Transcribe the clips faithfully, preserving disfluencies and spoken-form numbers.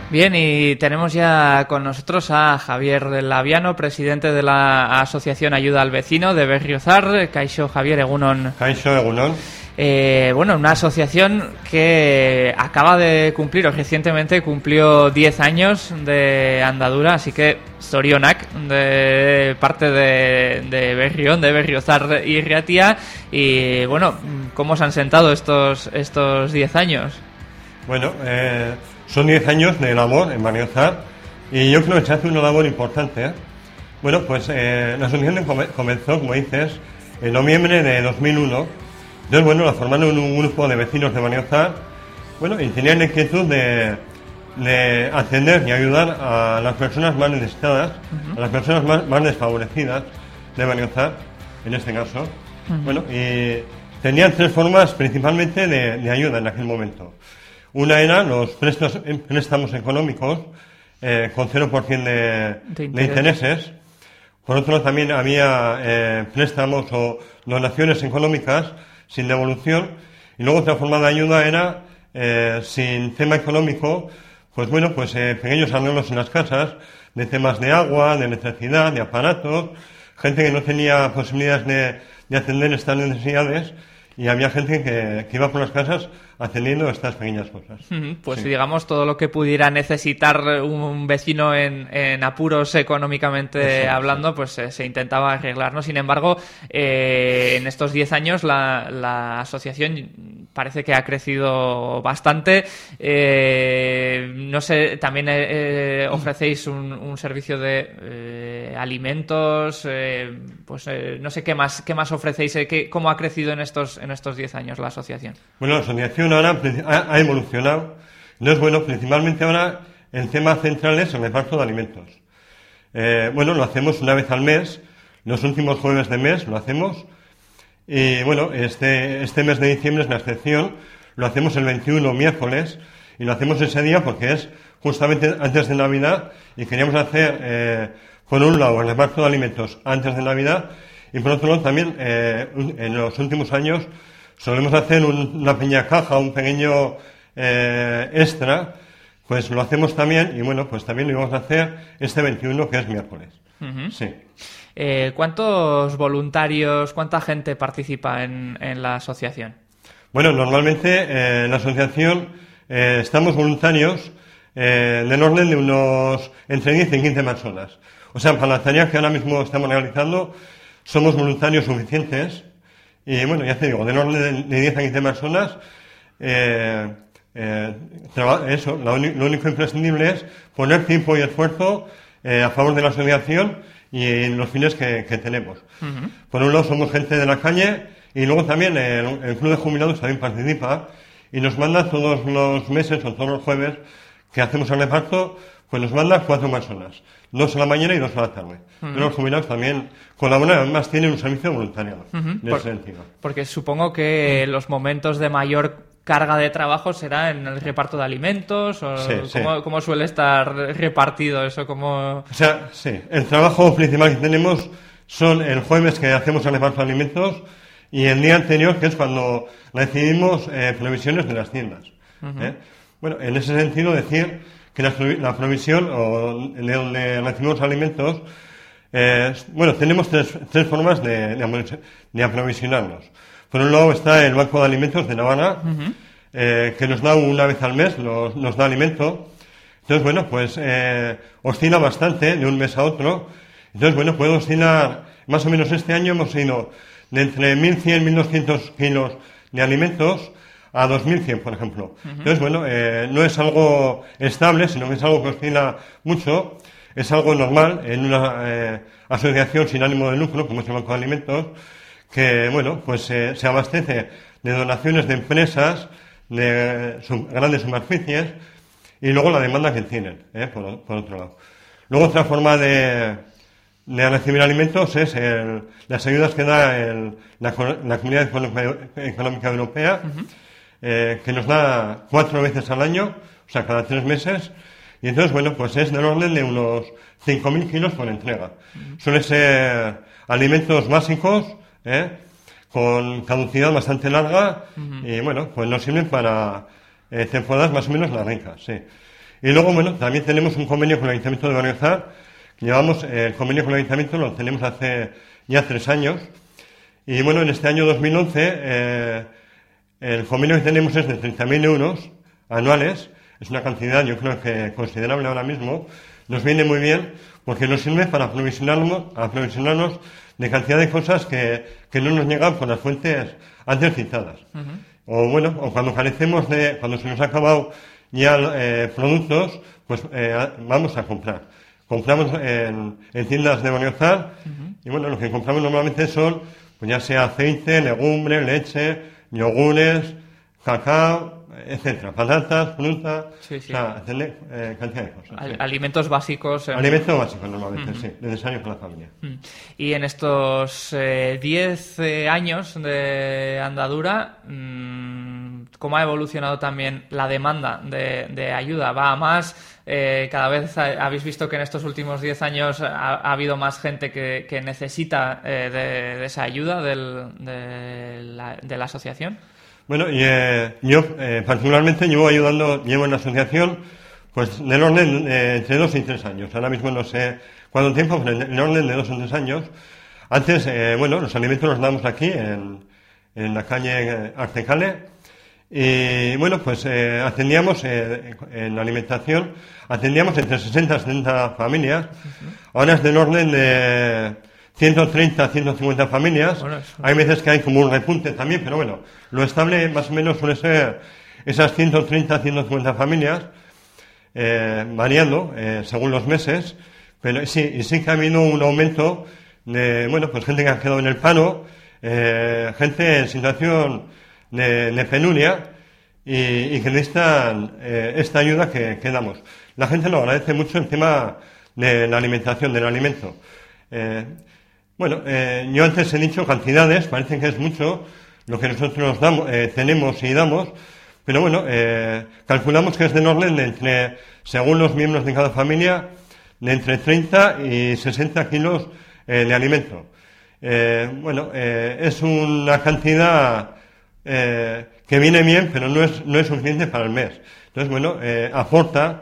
Bien, y tenemos ya con nosotros a Javier Laviano, presidente de la Asociación Ayuda al Vecino de Berriozar. Kaixo, Javier, egunon. Kaixo, egunon. Eh, bueno, una asociación que acaba de cumplir, o recientemente cumplió diez años de andadura, así que zorionak de parte de, de Berrión, de Berriozar y Ratia. Y bueno, ¿cómo se han sentado estos estos diez años? Bueno, eh, son diez años de labor en Berriozar y yo creo que se hace una labor importante, ¿eh? Bueno, pues eh, la asociación comenzó, como dices, en noviembre de dos mil uno. Entonces, bueno, la formaron un grupo de vecinos de Berriozar, bueno, y tenían la inquietud de, de atender y ayudar a las personas más necesitadas, uh-huh. a las personas más, más desfavorecidas de Berriozar, en este caso. Uh-huh. Bueno, y tenían tres formas principalmente de, de ayuda en aquel momento. Una era los préstamos, préstamos económicos eh, con cero por ciento de, de, de intereses. Por otro lado, también había eh, préstamos o donaciones económicas sin devolución, y luego otra forma de ayuda era eh, sin tema económico, pues bueno, pues eh, pequeños arreglos en las casas, de temas de agua, de electricidad, de aparatos, gente que no tenía posibilidades de, de atender estas necesidades, y había gente que, que iba por las casas atendiendo estas pequeñas cosas. Pues sí. digamos, todo lo que pudiera necesitar un vecino en, en apuros económicamente Eso, hablando, sí. pues eh, se intentaba arreglar, ¿no? Sin embargo, eh, en estos diez años la, la asociación parece que ha crecido bastante. Eh, no sé, también eh, ofrecéis un, un servicio de eh, alimentos, eh, pues eh, no sé qué más, qué más ofrecéis, eh, qué, cómo ha crecido en estos en estos diez años la asociación. Bueno, la asociación ahora ha, ha evolucionado. No es bueno, principalmente ahora el tema central es el reparto de alimentos. Eh, bueno, lo hacemos una vez al mes, los últimos jueves de mes lo hacemos. Y bueno, este, este mes de diciembre es la excepción, lo hacemos el veintiuno, miércoles, y lo hacemos ese día porque es justamente antes de Navidad, y queríamos hacer, eh, por un lado, el reparto de alimentos antes de Navidad, y por otro lado también, eh, en los últimos años, solemos hacer un, una pequeña caja, un pequeño eh, extra, pues lo hacemos también, y bueno, pues también lo vamos a hacer este veintiuno, que es miércoles. Uh-huh. Sí. Eh, ¿Cuántos voluntarios, cuánta gente participa en, en la asociación? Bueno, normalmente eh, en la asociación eh, estamos voluntarios eh, del orden de unos entre diez y quince personas. O sea, para la tarea que ahora mismo estamos realizando, somos voluntarios suficientes. Y bueno, ya te digo, del orden de diez a quince personas, eh, eh, eso, lo, lo único imprescindible es poner tiempo y esfuerzo eh, a favor de la asociación y en los fines que, que tenemos. Uh-huh. Por un lado somos gente de la calle, y luego también el, el Club de Jubilados también participa y nos manda todos los meses o todos los jueves que hacemos el reparto, pues nos manda cuatro personas, dos a la mañana y dos a la tarde. Uh-huh. Pero los jubilados también colaboran, además tienen un servicio voluntario. Uh-huh. En Por, ese sentido. Porque supongo que uh-huh. los momentos de mayor carga de trabajo será en el reparto de alimentos, o sí, ¿cómo, sí. ¿cómo suele estar repartido eso? ¿Cómo... O sea, sí, el trabajo principal que tenemos son el jueves, que hacemos el reparto de alimentos, y el día anterior, que es cuando recibimos eh, provisiones de las tiendas. Uh-huh. ¿eh? Bueno, en ese sentido decir que la, la provisión o de donde recibimos alimentos, eh, bueno, tenemos tres, tres formas de, de, de aprovisionarnos. Por un lado está el Banco de Alimentos de Navarra, uh-huh. eh, que nos da una vez al mes, nos, nos da alimento. Entonces, bueno, pues eh, oscila bastante de un mes a otro. Entonces, bueno, puede oscilar, más o menos este año hemos ido de entre mil cien y mil doscientos kilos de alimentos a dos mil cien, por ejemplo. Uh-huh. Entonces, bueno, eh, no es algo estable, sino que es algo que oscila mucho. Es algo normal en una eh, asociación sin ánimo de lucro, como es el Banco de Alimentos, que, bueno, pues eh, se abastece de donaciones de empresas, de sub, grandes superficies, y luego la demanda que tienen, eh, por, por otro lado. Luego otra forma de, de recibir alimentos es el, las ayudas que da el, la, la Comunidad Económica Europea, uh-huh. eh, que nos da cuatro veces al año, o sea, cada tres meses, y entonces, bueno, pues es del orden de unos cinco mil kilos por entrega. Uh-huh. Suelen ser alimentos básicos, ¿eh? con caducidad bastante larga, uh-huh. y bueno, pues nos sirven para eh, temporadas más o menos largas, sí. Y luego, bueno, también tenemos un convenio con el Ayuntamiento de Berriozar. Llevamos eh, el convenio con el Ayuntamiento, lo tenemos hace ya tres años. Y bueno, en este año dos mil once, eh, el convenio que tenemos es de treinta mil euros anuales. Es una cantidad, yo creo que considerable ahora mismo. Nos viene muy bien porque nos sirve para aprovisionarnos, aprovisionarnos de cantidad de cosas que, que no nos llegan por las fuentes antes citadas. Uh-huh. O bueno, o cuando carecemos de, cuando se nos ha acabado ya eh, productos, pues eh, vamos a comprar. Compramos en, en tiendas de Berriozar, uh-huh. y bueno, lo que compramos normalmente son, pues ya sea aceite, legumbre, leche, yogures, cacao, etcétera, patatas, fruta, sí, sí. O sea, eh, cantidad de cosas. Al, sí. Alimentos básicos. En... Alimentos básicos normalmente, uh-huh. sí, necesarios para la familia. Uh-huh. Y en estos diez eh, eh, años de andadura, mmm, ¿cómo ha evolucionado también la demanda de, de ayuda? ¿Va a más? Eh, cada vez ha, habéis visto que en estos últimos diez años ha, ha habido más gente que, que necesita eh, de, de esa ayuda del, de, la, de la asociación. Bueno, y, eh, yo eh, particularmente llevo ayudando, llevo en la asociación pues del orden eh, entre dos y tres años. Ahora mismo no sé cuánto tiempo, pero en el orden de dos o tres años. Antes, eh, bueno, los alimentos los damos aquí en, en la calle Artecale. Y bueno, pues eh, atendíamos eh, en la alimentación, atendíamos entre sesenta y setenta familias. Uh-huh. Ahora es del orden de ciento treinta, ciento cincuenta familias. Bueno, hay veces que hay como un repunte también, pero bueno, lo estable más o menos suele ser esas ciento treinta, ciento cincuenta familias, eh, variando eh, según los meses. Pero sí, y sí que ha habido un aumento de, bueno, pues gente que ha quedado en el paro, eh, gente en situación de, de penuria y, y que necesitan eh, esta ayuda que, que damos. La gente lo agradece mucho el tema de la alimentación, del alimento. Eh, bueno, eh, yo antes he dicho cantidades, parece que es mucho lo que nosotros damos, eh, tenemos y damos, pero bueno, eh, calculamos que es del orden de entre, según los miembros de cada familia, de entre treinta y sesenta kilos eh, de alimento. Eh, bueno, eh, es una cantidad eh, que viene bien, pero no es, no es suficiente para el mes. Entonces, bueno, eh, aporta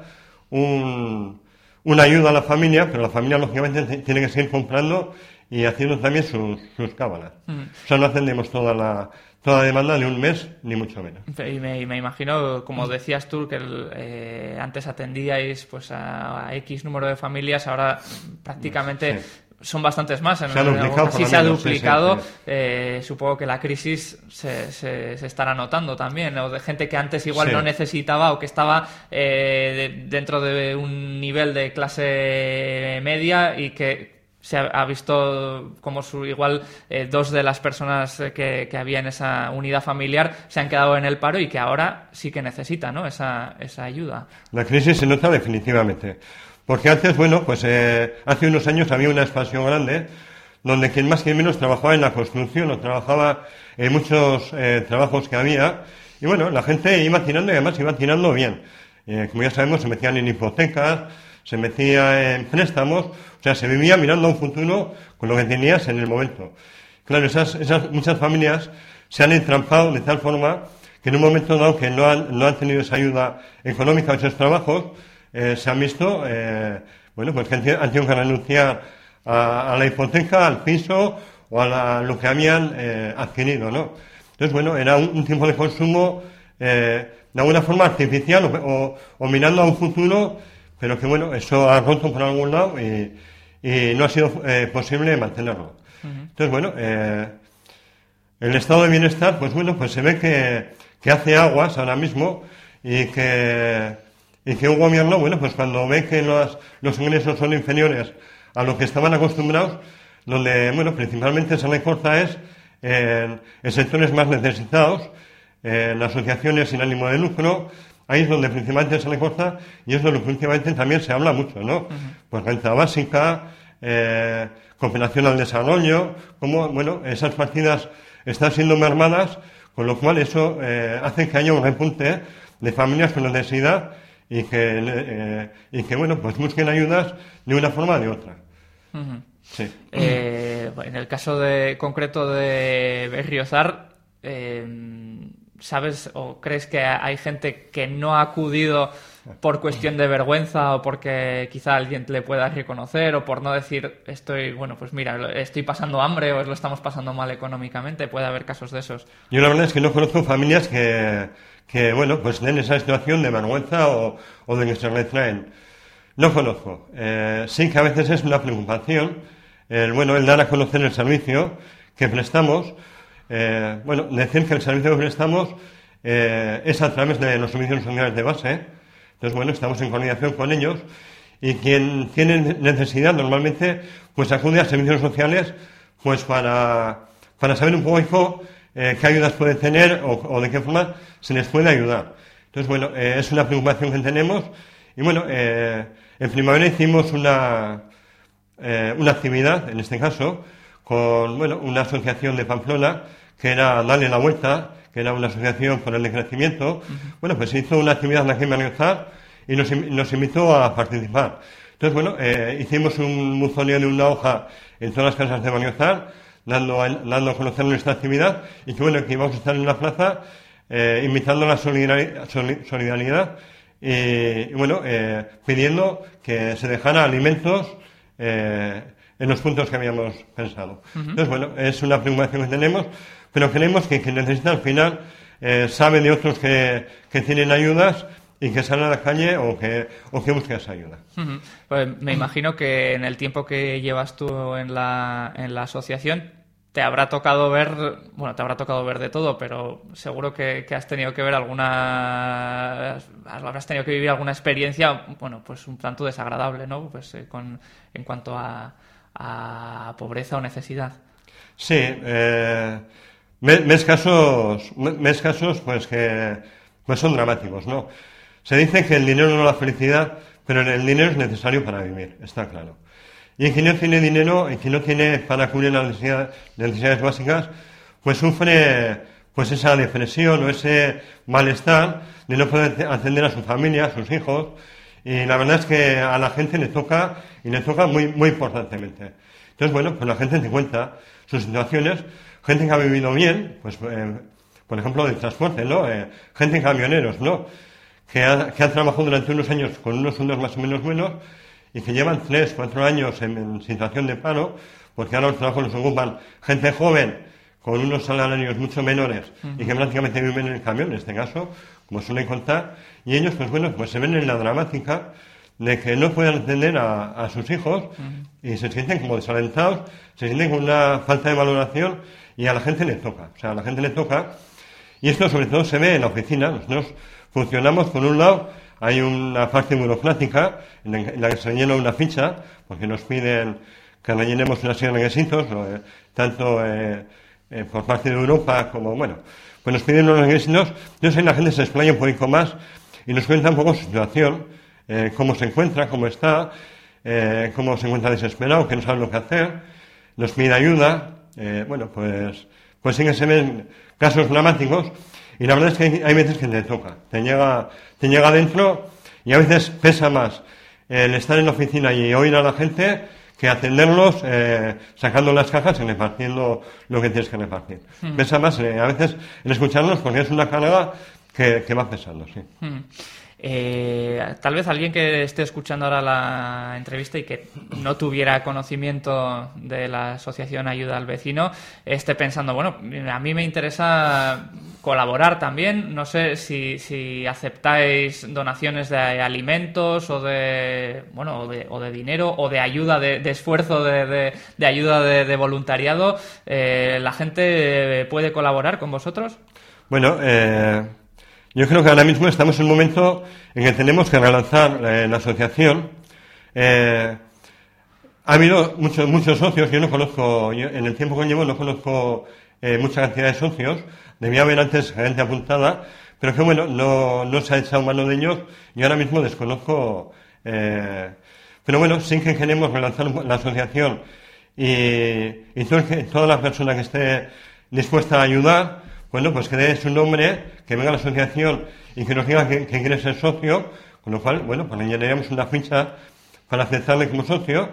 un, una ayuda a la familia, pero la familia, lógicamente, tiene que seguir comprando y haciendo también sus, sus cábalas. Mm. O sea, no atendemos toda la, toda la demanda de un mes, ni mucho menos. Y me, me imagino, como decías tú, que el, eh, antes atendíais pues a, a X número de familias, ahora prácticamente... Sí. Son bastantes más, en se ha duplicado, sí se ha duplicado. Sí, sí, sí. Eh, supongo que la crisis se, se, se estará notando también, o de gente que antes igual sí. no necesitaba o que estaba eh, de, dentro de un nivel de clase media y que se ha, ha visto como su, igual eh, dos de las personas que, que había en esa unidad familiar se han quedado en el paro y que ahora sí que necesitan, ¿no? esa, esa ayuda. La crisis se nota definitivamente. Porque antes, bueno, pues eh, hace unos años había una expansión grande donde quien más quien menos trabajaba en la construcción o trabajaba en muchos eh, trabajos que había. Y bueno, la gente iba tirando y además iba tirando bien. Eh, como ya sabemos, se metían en hipotecas, se metía en préstamos, o sea, se vivía mirando a un futuro con lo que tenías en el momento. Claro, esas, esas muchas familias se han entrampado de tal forma que en un momento dado que no han, no han tenido esa ayuda económica a esos trabajos, Eh, se han visto, eh, bueno, pues que han, han tenido que renunciar a, a la hipoteca, al piso o a la, lo que habían eh, adquirido, ¿no? Entonces, bueno, era un, un tiempo de consumo eh, de alguna forma artificial o, o, o mirando a un futuro, pero que, bueno, eso ha roto por algún lado y, y no ha sido eh, posible mantenerlo. Uh-huh. Entonces, bueno, eh, el estado de bienestar, pues bueno, pues se ve que, que hace aguas ahora mismo y que... Y que un gobierno, bueno, pues cuando ve que los, los ingresos son inferiores a lo que estaban acostumbrados, donde, bueno, principalmente se recorta es en, en sectores más necesitados, en asociaciones sin ánimo de lucro, ahí es donde principalmente se recorta y es donde últimamente también se habla mucho, ¿no? Uh-huh. Pues renta básica, eh, cooperación al desarrollo, como, bueno, esas partidas están siendo mermadas, con lo cual eso eh, hace que haya un repunte de familias con necesidad y que, eh, y que bueno, pues busquen ayudas de una forma o de otra. Uh-huh. Sí. Eh, en el caso de concreto de Berriozar, eh, ¿sabes o crees que hay gente que no ha acudido por cuestión de vergüenza o porque quizá alguien le pueda reconocer o por no decir estoy, bueno, pues mira, estoy pasando hambre o lo estamos pasando mal económicamente? Puede haber casos de esos. Yo la verdad es que no conozco familias que, que bueno, pues en esa situación de vergüenza o, o de que se retraen. No conozco. Eh, sí que a veces es una preocupación el, bueno, el dar a conocer el servicio que prestamos. Eh, bueno, decir que el servicio que prestamos eh, es a través de los servicios sociales de base. Entonces, bueno, estamos en coordinación con ellos y quien tiene necesidad normalmente pues acude a servicios sociales pues para, para saber un poco eh, qué ayudas pueden tener o, o de qué forma se les puede ayudar. Entonces, bueno, eh, es una preocupación que tenemos y bueno, eh, en primavera hicimos una, eh, una actividad, en este caso, con bueno, una asociación de Pamplona que era Dale la Vuelta, que era una asociación por el decrecimiento. Uh-huh. Bueno, pues se hizo una actividad aquí en Berriozar y nos, nos invitó a participar. Entonces, bueno, eh, hicimos un buzoneo de una hoja en todas las casas de Berriozar, dando a, dando a conocer nuestra actividad y que bueno, que íbamos a estar en la plaza eh, invitando a la solidaridad, solidaridad y, y bueno, eh, pidiendo que se dejara alimentos eh, en los puntos que habíamos pensado. Uh-huh. Entonces, bueno, es una preocupación que tenemos, pero creemos que quien necesita al final eh, sabe de otros que, que tienen ayudas y que salen a la calle o que, o que busquen esa ayuda. Uh-huh. Pues me imagino que en el tiempo que llevas tú en la, en la asociación te habrá tocado ver, bueno, te habrá tocado ver de todo, pero seguro que, que has tenido que ver alguna, habrás tenido que vivir alguna experiencia, bueno, pues un tanto desagradable, ¿no? Pues eh, con, en cuanto a a pobreza o necesidad. Sí, eh, ves casos, ves casos pues que pues son dramáticos, ¿no? Se dice que el dinero no da felicidad, pero el dinero es necesario para vivir, está claro. Y quien no tiene dinero, y quien no tiene para cubrir las necesidades, necesidades básicas, pues sufre pues esa depresión o ese malestar de no poder atender a su familia, a sus hijos. Y la verdad es que a la gente le toca, y le toca muy, muy importantemente. Entonces, bueno, pues la gente te cuenta sus situaciones, gente que ha vivido bien, pues, eh, por ejemplo, del transporte, ¿no? Eh, gente en camioneros, ¿no? Que ha, que ha trabajado durante unos años con unos sueldos más o menos buenos y que llevan tres, cuatro años en, en situación de paro, porque ahora los trabajos los ocupan gente joven con unos salarios mucho menores uh-huh. y que prácticamente viven en el camión, en este caso, como suelen contar, y ellos, pues bueno, pues se ven en la dramática de que no pueden atender a, a sus hijos uh-huh. y se sienten como desalentados, se sienten con una falta de valoración y a la gente le toca, o sea, a la gente le toca, y esto sobre todo se ve en la oficina. Nosotros funcionamos, por un lado, hay una parte burocrática en la que se llena una ficha, porque nos piden que rellenemos una serie de requisitos, eh, tanto eh, eh, por parte de Europa como, bueno, pues nos piden unos requisitos. Entonces ahí la gente se explaya un poquito más y nos cuenta un poco su situación, eh, cómo se encuentra, cómo está, eh, cómo se encuentra desesperado, que no sabe lo que hacer, nos pide ayuda, eh, bueno, pues, pues sí que se ven casos dramáticos y la verdad es que hay, hay veces que te toca, te llega, te llega adentro y a veces pesa más el estar en la oficina y oír a la gente que atenderlos eh, sacando las cajas y repartiendo lo que tienes que repartir. Mm. Pesa más eh, a veces el escucharlos porque es una carga que, que va pesando, sí. Mm. Eh, tal vez alguien que esté escuchando ahora la entrevista y que no tuviera conocimiento de la asociación Ayuda al Vecino esté pensando, bueno, a mí me interesa colaborar también, no sé si, si aceptáis donaciones de alimentos o de bueno o de, o de dinero o de ayuda de, de esfuerzo de, de, de ayuda de, de voluntariado. Eh, ¿la gente puede colaborar con vosotros? Bueno, eh... yo creo que ahora mismo estamos en un momento en que tenemos que relanzar eh, la asociación. Eh, ha habido muchos muchos socios, yo no conozco, yo, en el tiempo que llevo no conozco eh, mucha cantidad de socios, debía haber antes gente apuntada, pero que bueno, no, no se ha echado mano de ellos y ahora mismo desconozco. Eh, pero bueno, sí que queremos relanzar la asociación y, y todo, toda la persona que esté dispuesta a ayudar, bueno, pues que dé su nombre, que venga a la asociación y que nos diga que, que quiere ser socio, con lo cual, bueno, pues le llenaríamos una ficha para aceptarle como socio.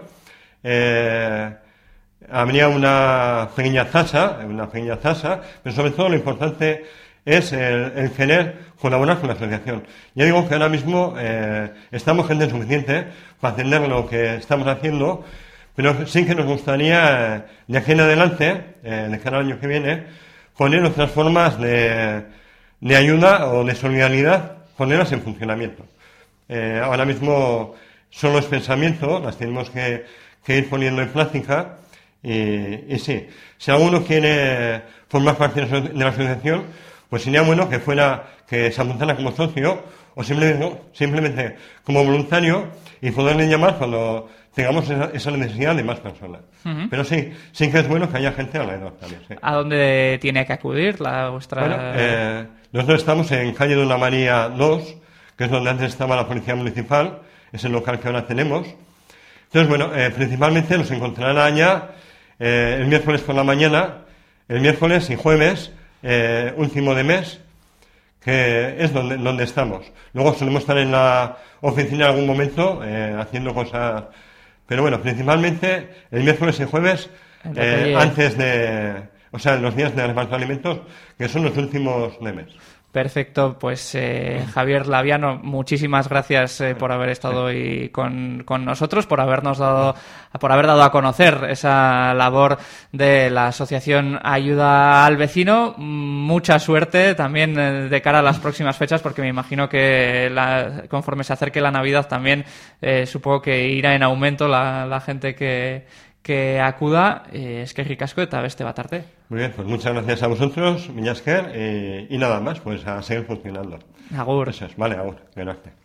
Eh, habría una pequeña tasa, una pequeña tasa, pero sobre todo lo importante es el, el querer colaborar con la asociación. Ya digo que ahora mismo eh, estamos gente suficiente para atender lo que estamos haciendo, pero sí que nos gustaría, eh, de aquí en adelante, eh, de cara al año que viene, poner otras formas de, de ayuda o de solidaridad, ponerlas en funcionamiento. Eh, ahora mismo solo es pensamiento, las tenemos que, que ir poniendo en práctica y, y sí, si alguno quiere formar parte de la asociación, pues sería bueno que fuera, que se apuntara como socio o simplemente, no, simplemente como voluntario y poderle llamar cuando tengamos esa, esa necesidad de más personas. Uh-huh. Pero sí, sí que es bueno que haya gente alrededor también. Sí. ¿A dónde tiene que acudir la vuestra...? Bueno, eh, nosotros estamos en calle Dona María dos, que es donde antes estaba la Policía Municipal, es el local que ahora tenemos. Entonces, bueno, eh, principalmente nos encontrarán allá eh, el miércoles por la mañana, el miércoles y jueves, eh, último de mes, que es donde, donde estamos. Luego solemos estar en la oficina en algún momento eh, haciendo cosas, pero bueno, principalmente el miércoles y jueves, eh, antes de, o sea, los días de reparto de alimentos, que son los últimos de mes. Perfecto, pues eh, Javier Laviano, muchísimas gracias eh, por haber estado hoy con, con nosotros, por habernos dado, por haber dado a conocer esa labor de la Asociación Ayuda al Vecino. Mucha suerte también eh, de cara a las próximas fechas, porque me imagino que la, conforme se acerque la Navidad también eh, supongo que irá en aumento la, la gente que que acuda, eh, es que ricasco eta beste bat arte. Muy bien, pues muchas gracias a vosotros, Miñasker, eh, y nada más, pues a seguir funcionando. Agur. Eso es, vale, agur, gracias.